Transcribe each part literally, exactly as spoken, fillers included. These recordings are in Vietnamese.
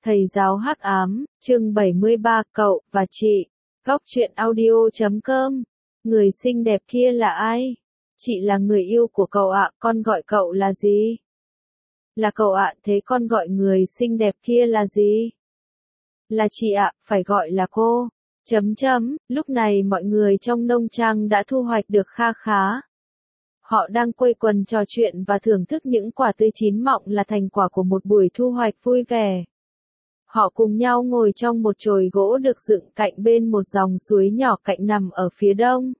Thầy giáo hắc ám, chương bảy mươi ba, cậu và chị. Góc truyện audio chấm com. Người xinh đẹp kia là ai? Chị là người yêu của cậu ạ, con gọi cậu là gì? Là cậu ạ, thế con gọi người xinh đẹp kia là gì? Là chị ạ, phải gọi là cô. Chấm chấm, lúc này mọi người trong nông trang đã thu hoạch được kha khá. Họ đang quây quần trò chuyện và thưởng thức những quả tươi chín mọng là thành quả của một buổi thu hoạch vui vẻ. Họ cùng nhau ngồi trong một chòi gỗ được dựng cạnh bên một dòng suối nhỏ cạnh nằm ở phía đông.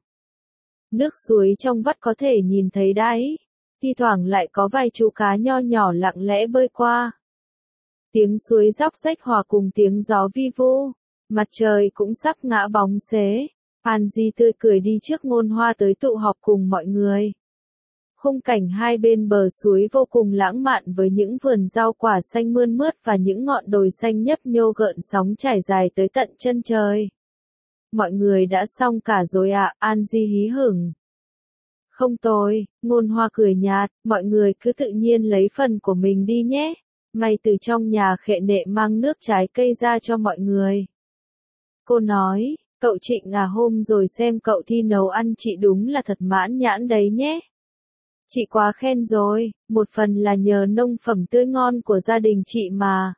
Nước suối trong vắt có thể nhìn thấy đáy, thi thoảng lại có vài chú cá nho nhỏ lặng lẽ bơi qua. Tiếng suối róc rách hòa cùng tiếng gió vi vu, mặt trời cũng sắp ngã bóng xế. Angie tươi cười đi trước Ngôn Hoa tới tụ họp cùng mọi người. Khung cảnh hai bên bờ suối vô cùng lãng mạn với những vườn rau quả xanh mơn mướt và những ngọn đồi xanh nhấp nhô gợn sóng trải dài tới tận chân trời. Mọi người đã xong cả rồi ạ, à, Angie hí hửng. Không tôi, Ngôn Hoa cười nhạt, mọi người cứ tự nhiên lấy phần của mình đi nhé. May từ trong nhà khệ nệ mang nước trái cây ra cho mọi người. Cô nói, cậu Trịnh à, hôm rồi xem cậu thi nấu ăn chị đúng là thật mãn nhãn đấy nhé. Chị quá khen rồi, một phần là nhờ nông phẩm tươi ngon của gia đình chị mà.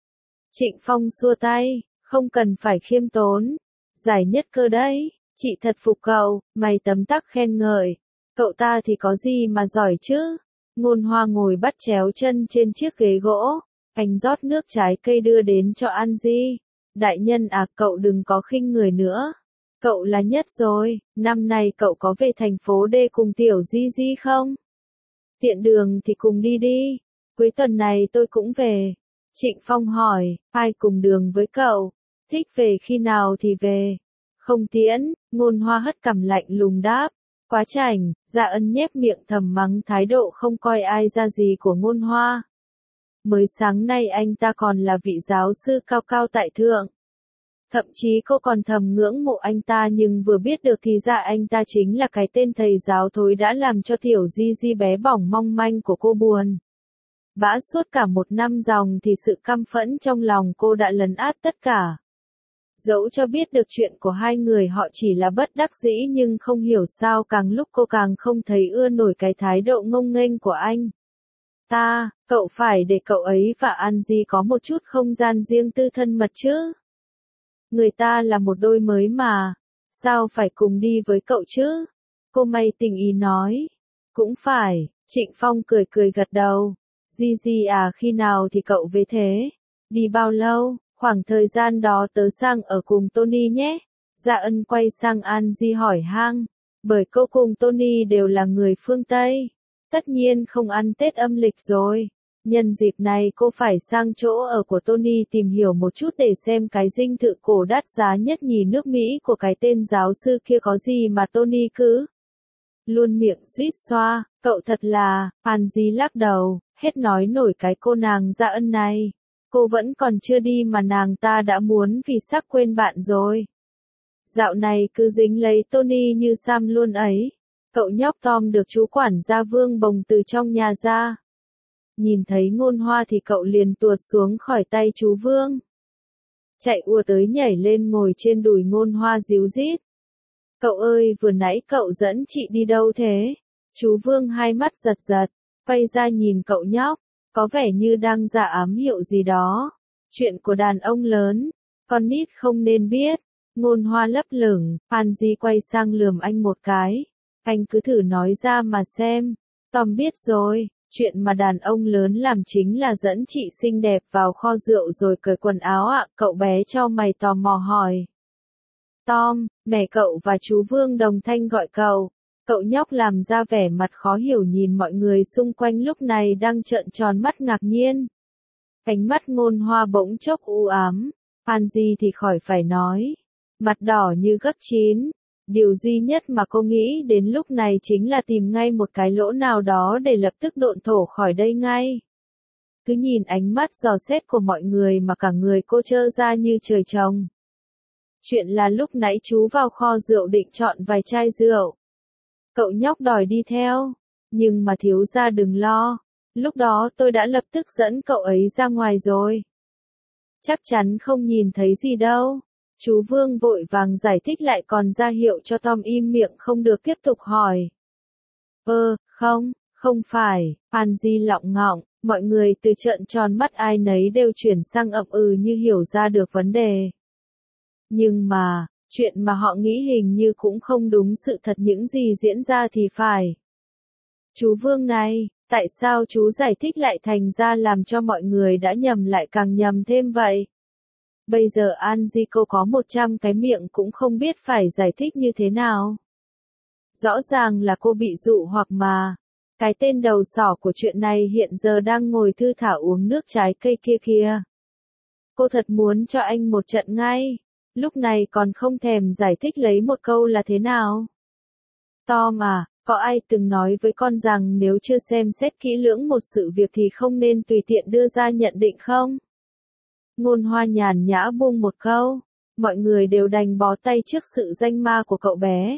Trịnh Phong xua tay, không cần phải khiêm tốn. Giải nhất cơ đấy, chị thật phục cậu, mày tấm tắc khen ngợi. Cậu ta thì có gì mà giỏi chứ? Ngôn Hoa ngồi bắt chéo chân trên chiếc ghế gỗ, anh rót nước trái cây đưa đến cho Angie. Đại nhân à, cậu đừng có khinh người nữa. Cậu là nhất rồi, năm nay cậu có về thành phố D cùng tiểu Di Di không? Tiện đường thì cùng đi đi, cuối tuần này tôi cũng về. Trịnh Phong hỏi, ai cùng đường với cậu? Thích về khi nào thì về. Không tiễn, Ngôn Hoa hất cằm lạnh lùng đáp. Quá chảnh, Dạ Ân nhếch miệng thầm mắng thái độ không coi ai ra gì của Ngôn Hoa. Mới sáng nay anh ta còn là vị giáo sư cao cao tại thượng. Thậm chí cô còn thầm ngưỡng mộ anh ta, nhưng vừa biết được thì ra anh ta chính là cái tên thầy giáo thối đã làm cho tiểu Di Di bé bỏng mong manh của cô buồn bã suốt cả một năm dòng thì sự căm phẫn trong lòng cô đã lấn át tất cả. Dẫu cho biết được chuyện của hai người họ chỉ là bất đắc dĩ, nhưng không hiểu sao càng lúc cô càng không thấy ưa nổi cái thái độ ngông nghênh của anh ta. Cậu phải để cậu ấy và Angie có một chút không gian riêng tư thân mật chứ. Người ta là một đôi mới mà, sao phải cùng đi với cậu chứ? Cô May tình ý nói. Cũng phải, Trịnh Phong cười cười gật đầu. Di Di à, khi nào thì cậu về thế? Đi bao lâu? Khoảng thời gian đó tớ sang ở cùng Tony nhé. Dạ Ân quay sang Angie hỏi han, bởi cô cùng Tony đều là người phương Tây. Tất nhiên không ăn Tết âm lịch rồi. Nhân dịp này cô phải sang chỗ ở của Tony tìm hiểu một chút để xem cái dinh thự cổ đắt giá nhất nhì nước Mỹ của cái tên giáo sư kia có gì mà Tony cứ luôn miệng suýt xoa. Cậu thật là, Angie lắc đầu, hết nói nổi cái cô nàng Dạ Ân này. Cô vẫn còn chưa đi mà nàng ta đã muốn vì sắc quên bạn rồi. Dạo này cứ dính lấy Tony như Sam luôn ấy. Cậu nhóc Tom được chú quản gia Vương bồng từ trong nhà ra. Nhìn thấy Ngôn Hoa thì cậu liền tuột xuống khỏi tay chú Vương. Chạy ùa tới nhảy lên ngồi trên đùi Ngôn Hoa díu dít. Cậu ơi, vừa nãy cậu dẫn chị đi đâu thế? Chú Vương hai mắt giật giật, quay ra nhìn cậu nhóc, có vẻ như đang giả ám hiệu gì đó. Chuyện của đàn ông lớn, con nít không nên biết. Ngôn Hoa lấp lửng, Angie quay sang lườm anh một cái. Anh cứ thử nói ra mà xem. Tom biết rồi. Chuyện mà đàn ông lớn làm chính là dẫn chị xinh đẹp vào kho rượu rồi cởi quần áo ạ, à, cậu bé cho mày tò mò hỏi. Tom, mẹ cậu và chú Vương đồng thanh gọi cậu. Cậu nhóc làm ra vẻ mặt khó hiểu nhìn mọi người xung quanh lúc này đang trợn tròn mắt ngạc nhiên. Ánh mắt Ngôn Hoa bỗng chốc u ám, Angie thì khỏi phải nói. Mặt đỏ như gấc chín. Điều duy nhất mà cô nghĩ đến lúc này chính là tìm ngay một cái lỗ nào đó để lập tức độn thổ khỏi đây ngay. Cứ nhìn ánh mắt dò xét của mọi người mà cả người cô trơ ra như trời trồng. Chuyện là lúc nãy chú vào kho rượu định chọn vài chai rượu. Cậu nhóc đòi đi theo, nhưng mà thiếu gia đừng lo. Lúc đó tôi đã lập tức dẫn cậu ấy ra ngoài rồi. Chắc chắn không nhìn thấy gì đâu. Chú Vương vội vàng giải thích lại còn ra hiệu cho Tom im miệng không được tiếp tục hỏi. Ơ, không, không phải, Angie lọng ngọng, mọi người từ trợn tròn mắt ai nấy đều chuyển sang ậm ừ như hiểu ra được vấn đề. Nhưng mà, chuyện mà họ nghĩ hình như cũng không đúng sự thật những gì diễn ra thì phải. Chú Vương này, tại sao chú giải thích lại thành ra làm cho mọi người đã nhầm lại càng nhầm thêm vậy? Bây giờ Angie cô có một trăm cái miệng cũng không biết phải giải thích như thế nào. Rõ ràng là cô bị dụ hoặc mà. Cái tên đầu sỏ của chuyện này hiện giờ đang ngồi thư thả uống nước trái cây kia kìa. Cô thật muốn cho anh một trận ngay. Lúc này còn không thèm giải thích lấy một câu là thế nào. Tom à, có ai từng nói với con rằng nếu chưa xem xét kỹ lưỡng một sự việc thì không nên tùy tiện đưa ra nhận định không? Ngôn Hoa nhàn nhã buông một câu. Mọi người đều đành bó tay trước sự danh ma của cậu bé.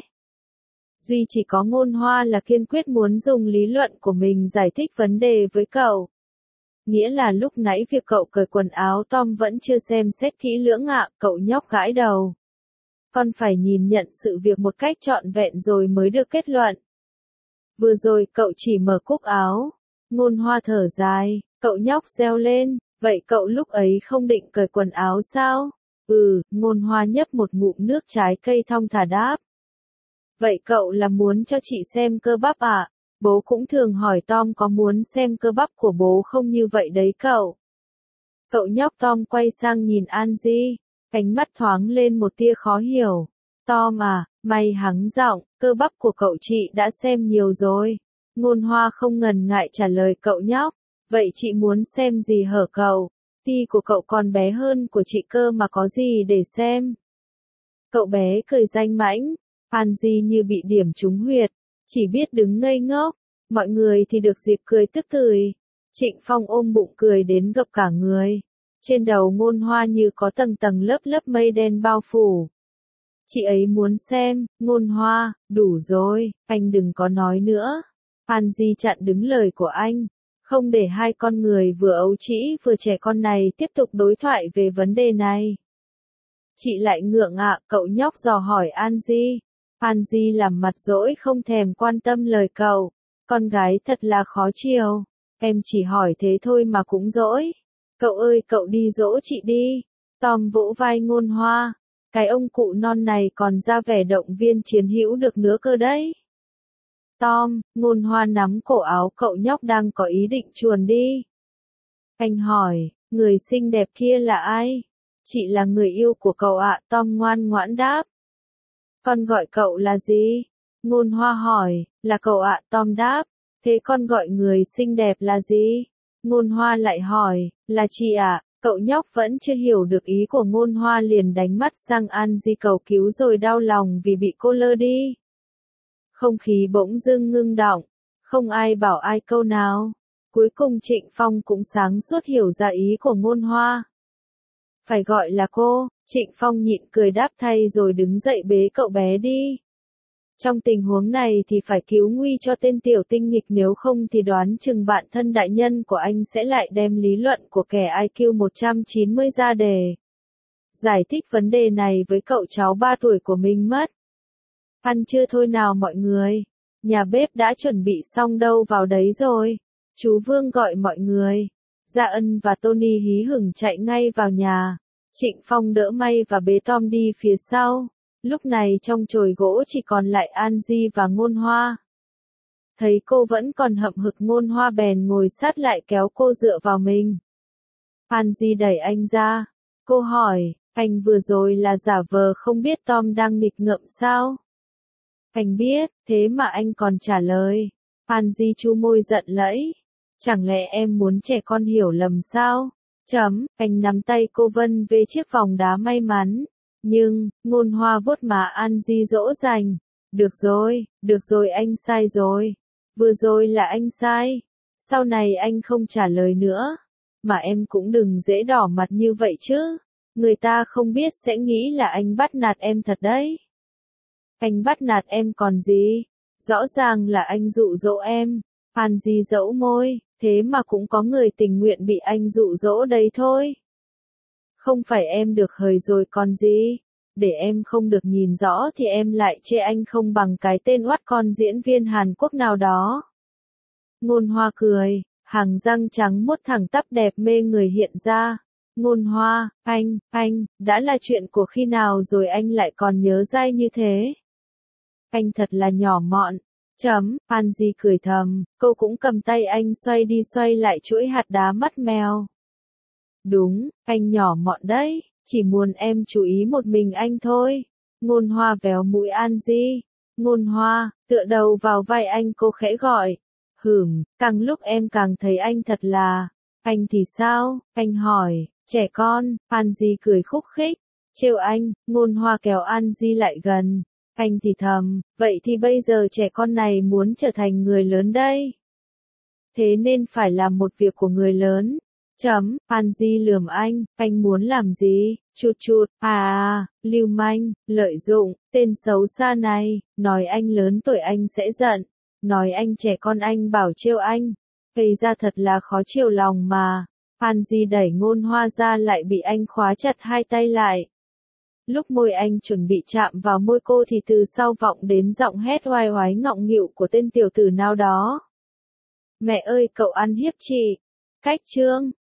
Duy chỉ có Ngôn Hoa là kiên quyết muốn dùng lý luận của mình giải thích vấn đề với cậu. Nghĩa là lúc nãy việc cậu cởi quần áo Tom vẫn chưa xem xét kỹ lưỡng ạ, cậu nhóc gãi đầu. Con phải nhìn nhận sự việc một cách trọn vẹn rồi mới được kết luận. Vừa rồi cậu chỉ mở cúc áo. Ngôn Hoa thở dài, cậu nhóc reo lên, vậy cậu lúc ấy không định cởi quần áo sao? Ừ, Ngôn Hoa nhấp một ngụm nước trái cây thong thả đáp. Vậy cậu là muốn cho chị xem cơ bắp à? Bố cũng thường hỏi Tom có muốn xem cơ bắp của bố không như vậy đấy cậu. Cậu nhóc Tom quay sang nhìn Angie, ánh mắt thoáng lên một tia khó hiểu. Tom à, mày hắng giọng, cơ bắp của cậu chị đã xem nhiều rồi. Ngôn Hoa không ngần ngại trả lời cậu nhóc. Vậy chị muốn xem gì hở cậu? Ti của cậu còn bé hơn của chị cơ mà có gì để xem? Cậu bé cười danh mãnh. Angie như bị điểm trúng huyệt, chỉ biết đứng ngây ngốc, mọi người thì được dịp cười tức tưởi. Trịnh Phong ôm bụng cười đến gập cả người. Trên đầu Ngôn Hoa như có tầng tầng lớp lớp mây đen bao phủ. Chị ấy muốn xem, Ngôn Hoa, đủ rồi, anh đừng có nói nữa. Angie chặn đứng lời của anh, không để hai con người vừa ấu trĩ vừa trẻ con này tiếp tục đối thoại về vấn đề này. Chị lại ngượng ạ, cậu nhóc dò hỏi Angie. Angie làm mặt dỗi không thèm quan tâm lời cậu. Con gái thật là khó chiều. Em chỉ hỏi thế thôi mà cũng dỗi. Cậu ơi cậu đi dỗ chị đi. Tom vỗ vai Ngôn Hoa. Cái ông cụ non này còn ra vẻ động viên chiến hữu được nữa cơ đấy. Tom, Ngôn Hoa nắm cổ áo cậu nhóc đang có ý định chuồn đi. Anh hỏi, người xinh đẹp kia là ai? Chị là người yêu của cậu ạ, Tom ngoan ngoãn đáp. Con gọi cậu là gì? Ngôn Hoa hỏi, là cậu ạ, Tom đáp. Thế con gọi người xinh đẹp là gì? Ngôn Hoa lại hỏi, là chị ạ. Cậu nhóc vẫn chưa hiểu được ý của Ngôn Hoa liền đánh mắt sang Angie cầu cứu rồi đau lòng vì bị cô lơ đi. Không khí bỗng dưng ngưng đọng, không ai bảo ai câu nào. Cuối cùng Trịnh Phong cũng sáng suốt hiểu ra ý của Ngôn Hoa. Phải gọi là cô, Trịnh Phong nhịn cười đáp thay rồi đứng dậy bế cậu bé đi. Trong tình huống này thì phải cứu nguy cho tên tiểu tinh nghịch nếu không thì đoán chừng bạn thân đại nhân của anh sẽ lại đem lý luận của kẻ i kiu một trăm chín mươi ra đề. Giải thích vấn đề này với cậu cháu ba tuổi của mình mất. Ăn chưa thôi nào mọi người, nhà bếp đã chuẩn bị xong đâu vào đấy rồi. Chú Vương gọi mọi người. Dạ Ân và Tony hí hửng chạy ngay vào nhà. Trịnh Phong đỡ May và bế Tom đi phía sau. Lúc này trong chòi gỗ chỉ còn lại Angie và Ngôn Hoa. Thấy cô vẫn còn hậm hực Ngôn Hoa bèn ngồi sát lại kéo cô dựa vào mình. Angie đẩy anh ra. Cô hỏi, anh vừa rồi là giả vờ không biết Tom đang nghịch ngợm sao? Anh biết, thế mà anh còn trả lời. Angie chu môi giận lẫy. Chẳng lẽ em muốn trẻ con hiểu lầm sao? Chấm, anh nắm tay cô Vân về chiếc vòng đá may mắn. Nhưng, Ngôn Hoa vuốt má Angie dỗ dành. Được rồi, được rồi anh sai rồi. Vừa rồi là anh sai. Sau này anh không trả lời nữa. Mà em cũng đừng dễ đỏ mặt như vậy chứ. Người ta không biết sẽ nghĩ là anh bắt nạt em thật đấy. Anh bắt nạt em còn gì? Rõ ràng là anh dụ dỗ em. Angie dẫu môi, thế mà cũng có người tình nguyện bị anh dụ dỗ đấy thôi. Không phải em được hời rồi còn gì. Để em không được nhìn rõ thì em lại chê anh không bằng cái tên oắt con diễn viên Hàn Quốc nào đó. Ngôn Hoa cười, hàng răng trắng muốt thẳng tắp đẹp mê người hiện ra. Ngôn Hoa, anh, anh, đã là chuyện của khi nào rồi anh lại còn nhớ dai như thế? Anh thật là nhỏ mọn. Chấm, Angie cười thầm, cô cũng cầm tay anh xoay đi xoay lại chuỗi hạt đá mắt mèo. Đúng, anh nhỏ mọn đấy, chỉ muốn em chú ý một mình anh thôi. Ngôn Hoa véo mũi Angie. Ngôn Hoa, tựa đầu vào vai anh cô khẽ gọi. Hửm, càng lúc em càng thấy anh thật là. Anh thì sao? Anh hỏi, trẻ con. Angie cười khúc khích. Trêu anh, Ngôn Hoa kéo Angie lại gần. Anh thì thầm, vậy thì bây giờ trẻ con này muốn trở thành người lớn đây. Thế nên phải làm một việc của người lớn. Chấm, Angie lườm anh, anh muốn làm gì? Chụt chụt, à, lưu manh, lợi dụng, tên xấu xa này, nói anh lớn tuổi anh sẽ giận, nói anh trẻ con anh bảo trêu anh, gây ra thật là khó chiều lòng mà. Angie đẩy Ngôn Hoa ra lại bị anh khóa chặt hai tay lại. Lúc môi anh chuẩn bị chạm vào môi cô thì từ sau vọng đến giọng hét oai oái ngọng nghịu của tên tiểu tử nào đó. Mẹ ơi cậu ăn hiếp chị. Cách chương